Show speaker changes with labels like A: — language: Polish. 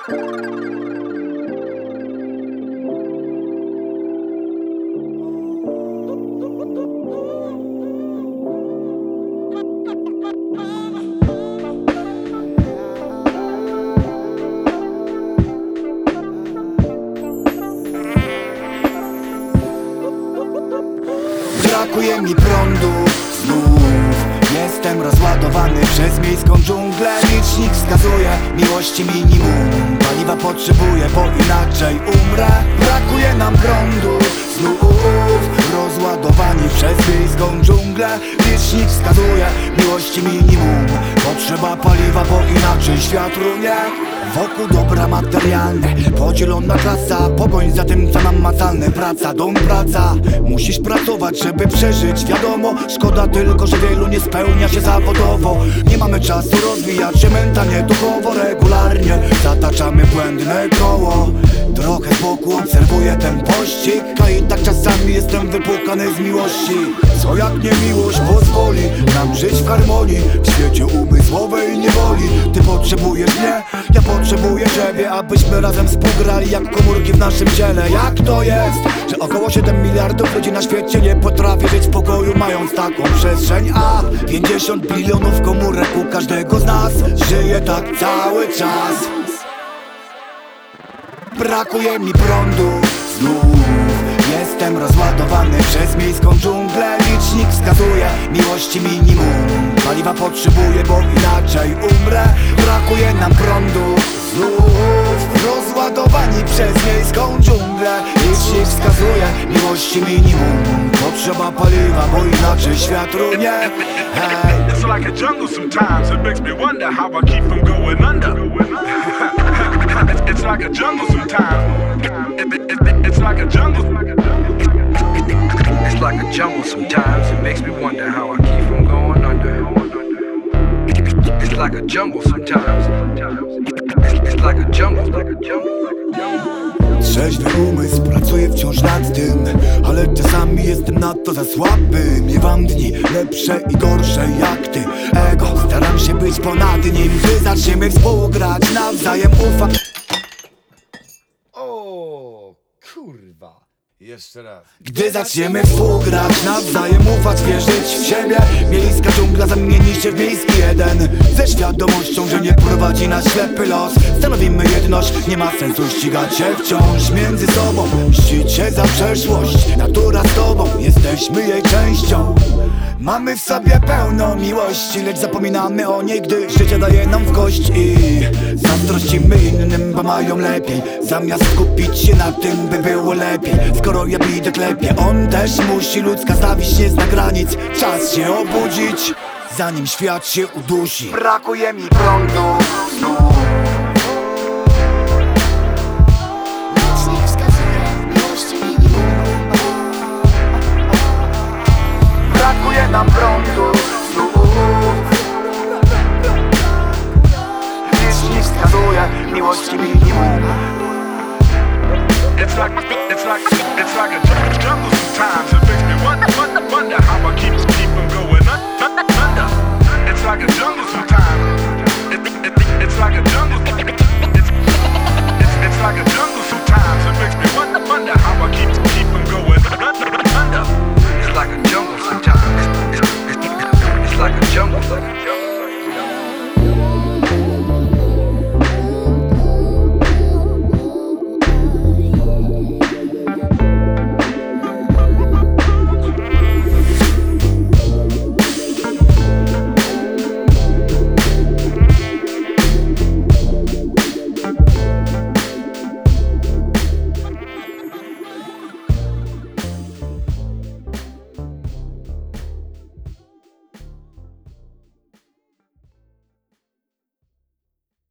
A: Brakuje mi prądu znów. Jestem rozładowany przez miejską dżunglę. Licznik wskazuje miłości minimum. Paliwa potrzebuję, bo inaczej umrę. Brakuje nam prądu znów. Rozładowani przez miejską dżunglę. Licznik wskazuje miłości minimum. Potrzeba paliwa, bo inaczej świat runie. Wokół dobra materialne, podzielona klasa. Pogoń za tym, co namacalne. Praca, dom, praca. Musisz pracować, żeby przeżyć. Wiadomo, szkoda tylko, że wielu nie spełnia się zawodowo. Nie mamy czasu rozwijać się mentalnie, duchowo. Regularnie zataczamy błędne koło. Trochę z boku obserwuję ten pościg, a i tak czasami jestem wypłukany z miłości. Co jak nie miłość pozwoli nam żyć w harmonii, w świecie umysłowej niewoli. Ty potrzebujesz mnie, ja potrzebuję ciebie, abyśmy razem współgrali jak komórki w naszym ciele. Jak to jest, że około 7 miliardów ludzi na świecie nie potrafi żyć w pokoju, mając taką przestrzeń? A 50 bilionów komórek u każdego z nas żyje tak cały czas. Brakuje mi prądu znów. Jestem rozładowany przez miejską dżunglę. Licznik wskazuje miłości minimum. Paliwa potrzebuję, bo inaczej umrę. Brakuje nam prądu znów. Rozładowani przez miejską dżunglę. Licznik wskazuje miłości minimum. Potrzeba paliwa, bo inaczej świat runie. Hey.
B: It's like a jungle sometimes. It makes me wonder how I keep from going under. It's like a jungle sometimes. It's like a jungle.
C: It's like a jungle sometimes. It makes me wonder how I keep from going under. It's like a jungle sometimes. It's like a jungle.
A: Trzeźwy umysł pracuje wciąż nad tym, ale czasami jestem na to za słaby. Miewam dni lepsze i gorsze jak ty. Ego, staram się być ponad nim. Gdy zaczniemy współgrać, nawzajem ufam.
D: O kurwa. Jeszcze raz.
A: Gdy zaczniemy współgrać, nawzajem ufać, wierzyć w siebie. Miejska dżungla zamieni się w miejski Eden. Ze świadomością, że nie prowadzi nas ślepy los. Stanowimy jedność, nie ma sensu ścigać się wciąż między sobą. Mścić się za przeszłość, natura z tobą, jesteśmy jej częścią. Mamy w sobie pełno miłości, lecz zapominamy o niej, gdy życie daje nam w kość. I zazdrościmy innym, bo mają lepiej, zamiast skupić się na tym, by było lepiej. Skoro ja idę klepie, on też musi. Ludzka zawiść nie zna granic, czas się obudzić, zanim świat się udusi. Brakuje mi prądu znów.
E: Licznik wskazuje miłości minimum.
A: Brakuje nam prądu znów. Licznik wskazuje miłości minimum.
B: It's like a jungle sometimes. It makes me wonder how I keep from going under. It's like a jungle sometimes. It's like a jungle.